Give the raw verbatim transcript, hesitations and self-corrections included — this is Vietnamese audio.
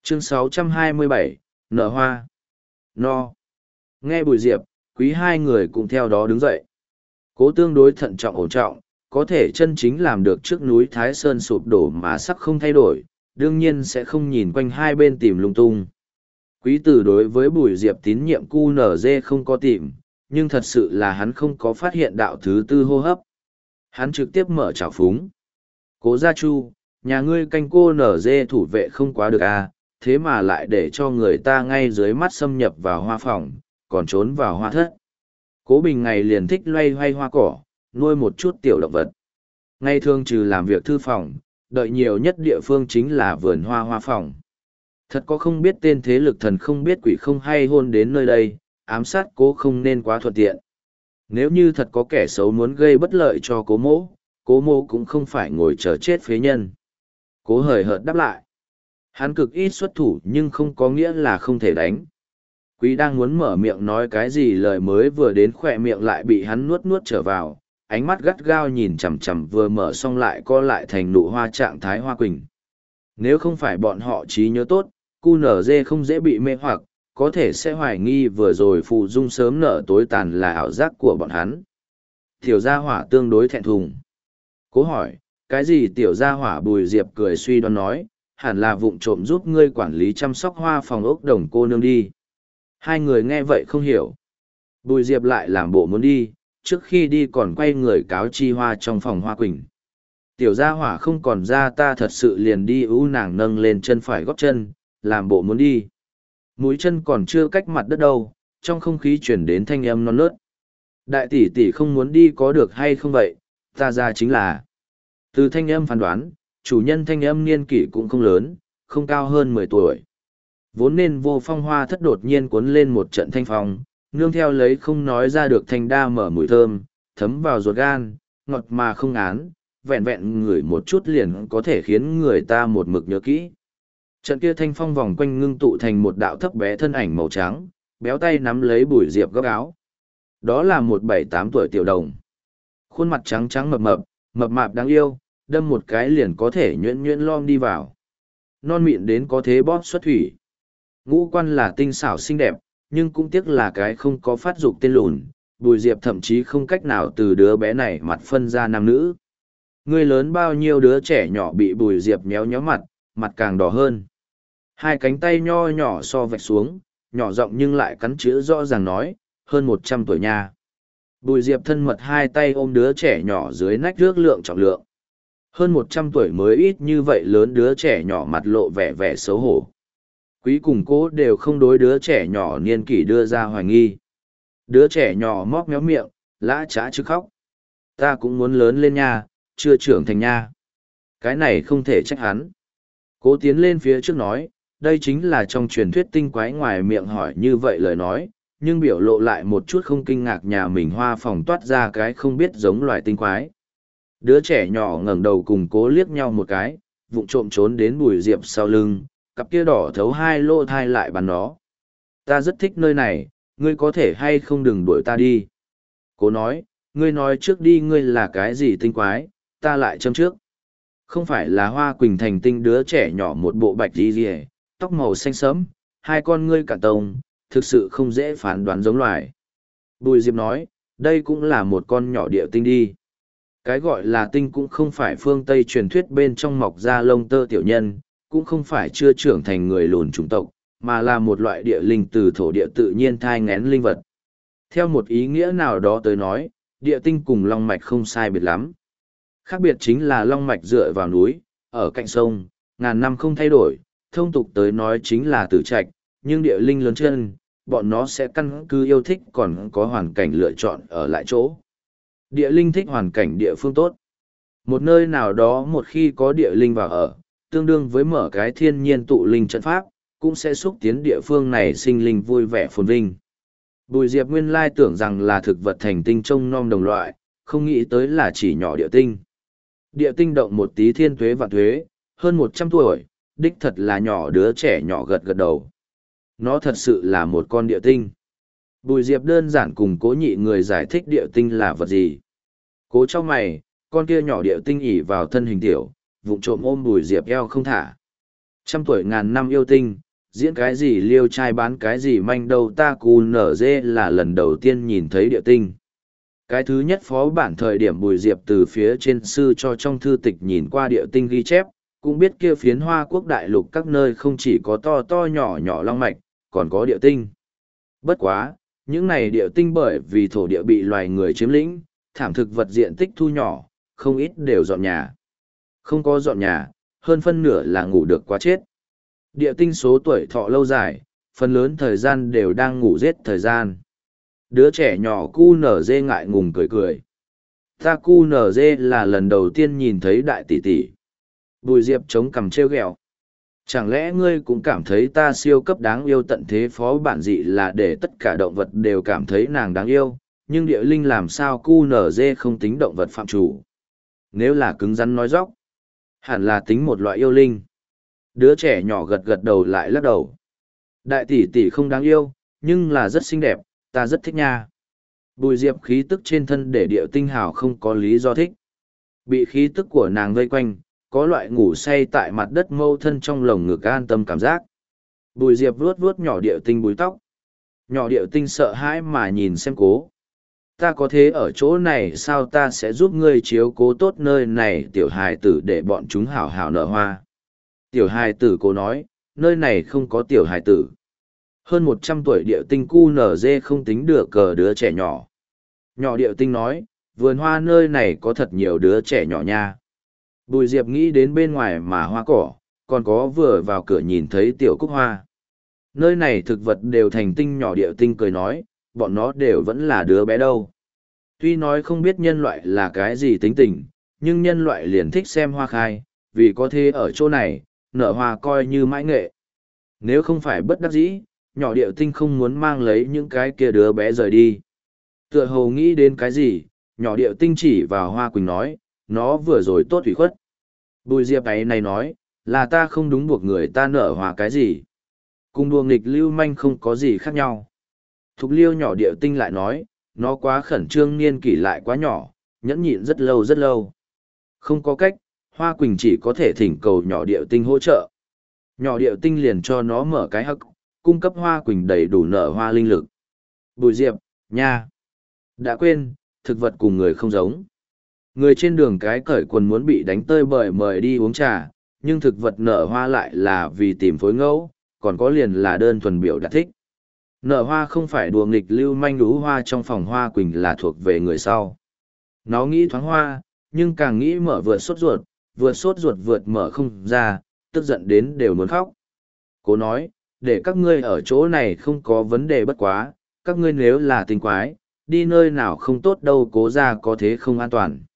Chương sáu trăm hai mươi bảy, nở hoa. No. Nghe Bùi Diệp, Quý hai người cũng theo đó đứng dậy. Cố tương đối thận trọng ổn trọng, có thể chân chính làm được trước núi Thái Sơn sụp đổ mà sắc không thay đổi, đương nhiên sẽ không nhìn quanh hai bên tìm lung tung. Quý tử đối với Bùi Diệp tín nhiệm cu nở dê không có tìm, nhưng thật sự là hắn không có phát hiện đạo thứ tư hô hấp. Hắn trực tiếp mở trào phúng. Cố gia chu, nhà ngươi canh cô nở dê thủ vệ không quá được à, thế mà lại để cho người ta ngay dưới mắt xâm nhập vào hoa phòng, còn trốn vào hoa thất. Cố Bình ngày liền thích loay hoay hoa cỏ, nuôi một chút tiểu động vật. Ngày thường trừ làm việc thư phòng, đợi nhiều nhất địa phương chính là vườn hoa hoa phòng. Thật có không biết tên thế lực thần không biết quỷ không hay hôn đến nơi đây, ám sát cố không nên quá thuận tiện. Nếu như thật có kẻ xấu muốn gây bất lợi cho cố mỗ, cố mỗ cũng không phải ngồi chờ chết phế nhân. Cố hời hợt đáp lại. Hắn cực ít xuất thủ nhưng không có nghĩa là không thể đánh. Quý đang muốn mở miệng nói cái gì lời mới vừa đến khỏe miệng lại bị hắn nuốt nuốt trở vào, ánh mắt gắt gao nhìn chằm chằm vừa mở xong lại co lại thành nụ hoa trạng thái hoa quỳnh. Nếu không phải bọn họ trí nhớ tốt, cu nở dê không dễ bị mê hoặc, có thể sẽ hoài nghi vừa rồi phù dung sớm nở tối tàn là ảo giác của bọn hắn. Tiểu gia hỏa tương đối thẹn thùng. Cố hỏi, cái gì tiểu gia hỏa? Bùi Diệp cười suy đoán nói, hẳn là vụng trộm giúp ngươi quản lý chăm sóc hoa phòng ốc đồng cô nương đi. Hai người nghe vậy không hiểu. Bùi Diệp lại làm bộ muốn đi, trước khi đi còn quay người cáo chi hoa trong phòng hoa quỳnh. Tiểu gia hỏa không còn ra, ta thật sự liền đi. Ú nàng nâng lên chân phải góp chân, làm bộ muốn đi. Mũi chân còn chưa cách mặt đất đâu, trong không khí chuyển đến thanh âm non nớt. Đại tỷ tỷ không muốn đi có được hay không vậy, ta ra chính là. Từ thanh âm phán đoán, chủ nhân thanh âm niên kỷ cũng không lớn, không cao hơn mười tuổi. Vốn nên vô phong hoa thất đột nhiên cuốn lên một trận thanh phong, nương theo lấy không nói ra được thanh đa mở mùi thơm, thấm vào ruột gan, ngọt mà không án, vẹn vẹn ngửi một chút liền có thể khiến người ta một mực nhớ kỹ. Trận kia thanh phong vòng quanh ngưng tụ thành một đạo thấp bé thân ảnh màu trắng, béo tay nắm lấy Bùi Diệp góc áo. Đó là một bảy tám tuổi tiểu đồng. Khuôn mặt trắng trắng mập mập, mập mạp đáng yêu, đâm một cái liền có thể nhuyễn nhuyễn lom đi vào. Non mịn đến có thế bóp xuất thủy. Ngũ quan là tinh xảo xinh đẹp, nhưng cũng tiếc là cái không có phát dục tên lùn. Bùi Diệp thậm chí không cách nào từ đứa bé này mặt phân ra nam nữ. Người lớn bao nhiêu đứa trẻ nhỏ bị Bùi Diệp méo nhó mặt, mặt càng đỏ hơn. Hai cánh tay nho nhỏ so vạch xuống, nhỏ giọng nhưng lại cắn chữ rõ ràng nói, hơn một trăm tuổi nha. Bùi Diệp thân mật hai tay ôm đứa trẻ nhỏ dưới nách rước lượng trọng lượng. Hơn một trăm tuổi mới ít như vậy lớn, đứa trẻ nhỏ mặt lộ vẻ vẻ xấu hổ. Quý cùng Cố đều không đối đứa trẻ nhỏ niên kỷ đưa ra hoài nghi. Đứa trẻ nhỏ móc méo miệng, lã trá chứ khóc. Ta cũng muốn lớn lên nha, chưa trưởng thành nha. Cái này không thể trách hắn. Cố tiến lên phía trước nói, đây chính là trong truyền thuyết tinh quái, ngoài miệng hỏi như vậy lời nói, nhưng biểu lộ lại một chút không kinh ngạc nhà mình hoa phòng toát ra cái không biết giống loài tinh quái. Đứa trẻ nhỏ ngẩng đầu cùng Cố liếc nhau một cái, vụng trộm trốn đến Bùi Diệp sau lưng, cặp kia đỏ thấu hai lô thai lại bắn nó. Ta rất thích nơi này, ngươi có thể hay không đừng đuổi ta đi. Cố nói, ngươi nói trước đi, ngươi là cái gì tinh quái, ta lại châm trước. Không phải là Hoa Quỳnh thành tinh. Đứa trẻ nhỏ một bộ bạch đi rìa, tóc màu xanh sẫm, hai con ngươi cả tông, thực sự không dễ phán đoán giống loài. Bùi Diệp nói, đây cũng là một con nhỏ địa tinh đi. Cái gọi là tinh cũng không phải phương Tây truyền thuyết bên trong mọc ra lông tơ tiểu nhân, cũng không phải chưa trưởng thành người lùn chủng tộc, mà là một loại địa linh từ thổ địa tự nhiên thai ngén linh vật. Theo một ý nghĩa nào đó tới nói, địa tinh cùng long mạch không sai biệt lắm. Khác biệt chính là long mạch dựa vào núi, ở cạnh sông, ngàn năm không thay đổi, thông tục tới nói chính là tử trạch, nhưng địa linh lớn chân, bọn nó sẽ căn cứ yêu thích còn có hoàn cảnh lựa chọn ở lại chỗ. Địa linh thích hoàn cảnh địa phương tốt. Một nơi nào đó một khi có địa linh vào ở, tương đương với mở cái thiên nhiên tụ linh trận pháp, cũng sẽ xúc tiến địa phương này sinh linh vui vẻ phồn vinh. Bùi Diệp nguyên lai tưởng rằng là thực vật thành tinh trông nom đồng loại, không nghĩ tới là chỉ nhỏ địa tinh. Địa tinh động một tí thiên tuế vạn tuế, hơn một trăm tuổi, đích thật là nhỏ, đứa trẻ nhỏ gật gật đầu. Nó thật sự là một con địa tinh. Bùi Diệp đơn giản cùng Cố nhị người giải thích địa tinh là vật gì. Cố trong mày, con kia nhỏ địa tinh ỉ vào thân hình tiểu, vụng trộm ôm Bùi Diệp eo không thả. Trăm tuổi ngàn năm yêu tinh, diễn cái gì liêu trai bán cái gì manh đâu, ta cù nở dê là lần đầu tiên nhìn thấy địa tinh. Cái thứ nhất phó bản thời điểm Bùi Diệp từ phía trên sư cho trong thư tịch nhìn qua địa tinh ghi chép, cũng biết kia phiến Hoa Quốc đại lục các nơi không chỉ có to to nhỏ nhỏ long mạch, còn có địa tinh. Bất quá, những này địa tinh bởi vì thổ địa bị loài người chiếm lĩnh, thảm thực vật diện tích thu nhỏ, không ít đều dọn nhà. Không có dọn nhà, hơn phân nửa là ngủ được quá chết. Địa tinh số tuổi thọ lâu dài, phần lớn thời gian đều đang ngủ giết thời gian. Đứa trẻ nhỏ cu nở dê ngại ngùng cười cười. Ta cu nở dê là lần đầu tiên nhìn thấy đại tỷ tỷ. Bùi Diệp chống cằm trêu ghẹo. Chẳng lẽ ngươi cũng cảm thấy ta siêu cấp đáng yêu tận thế phó bản dị là để tất cả động vật đều cảm thấy nàng đáng yêu, nhưng địa linh làm sao cu nở dê không tính động vật phạm chủ. Nếu là cứng rắn nói dóc, hẳn là tính một loại yêu linh. Đứa trẻ nhỏ gật gật đầu lại lắc đầu. Đại tỷ tỷ không đáng yêu, nhưng là rất xinh đẹp, ta rất thích nha. Bùi Diệp khí tức trên thân để địa tinh hào không có lý do thích. Bị khí tức của nàng vây quanh, có loại ngủ say tại mặt đất mâu thân trong lồng ngực an tâm cảm giác. Bùi Diệp vuốt vuốt nhỏ địa tinh búi tóc. Nhỏ địa tinh sợ hãi mà nhìn xem cố. Ta có thế ở chỗ này sao, ta sẽ giúp ngươi chiếu cố tốt nơi này tiểu hài tử để bọn chúng hảo hảo nở hoa. Tiểu hài tử cố nói, nơi này không có tiểu hài tử. Hơn một trăm tuổi địa tinh cu nở dê không tính được cờ đứa trẻ nhỏ. Nhỏ địa tinh nói, vườn hoa nơi này có thật nhiều đứa trẻ nhỏ nha. Bùi Diệp nghĩ đến bên ngoài mà hoa cỏ, còn có vừa vào cửa nhìn thấy tiểu cúc hoa. Nơi này thực vật đều thành tinh, nhỏ địa tinh cười nói, bọn nó đều vẫn là đứa bé đâu. Tuy nói không biết nhân loại là cái gì tính tình, nhưng nhân loại liền thích xem hoa khai, vì có thế ở chỗ này, nở hoa coi như mãi nghệ. Nếu không phải bất đắc dĩ, nhỏ địa tinh không muốn mang lấy những cái kia đứa bé rời đi. Tựa hồ nghĩ đến cái gì, nhỏ địa tinh chỉ vào Hoa Quỳnh nói, nó vừa rồi tốt ủy khuất. Bùi Diệp ấy này nói, là ta không đúng buộc người ta nở hoa cái gì. Cùng đùa nghịch lưu manh không có gì khác nhau. Thục liêu nhỏ địa tinh lại nói, nó quá khẩn trương, niên kỷ lại quá nhỏ, nhẫn nhịn rất lâu rất lâu. Không có cách, Hoa Quỳnh chỉ có thể thỉnh cầu nhỏ địa tinh hỗ trợ. Nhỏ địa tinh liền cho nó mở cái hắc, cung cấp Hoa Quỳnh đầy đủ nở hoa linh lực. Bùi Diệp, nha. Đã quên, thực vật cùng người không giống. Người trên đường cái cởi quần muốn bị đánh tơi bời mời đi uống trà, nhưng thực vật nở hoa lại là vì tìm phối ngẫu, còn có liền là đơn thuần biểu đạt thích. Nở hoa không phải đùa nghịch lưu manh đú hoa trong phòng Hoa Quỳnh là thuộc về người sau. Nó nghĩ thoáng hoa, nhưng càng nghĩ mở vượt sốt ruột, vượt sốt ruột vượt mở không ra, tức giận đến đều muốn khóc. Cố nói, để các ngươi ở chỗ này không có vấn đề bất quá, các ngươi nếu là tình quái, đi nơi nào không tốt đâu, cố ra có thế không an toàn.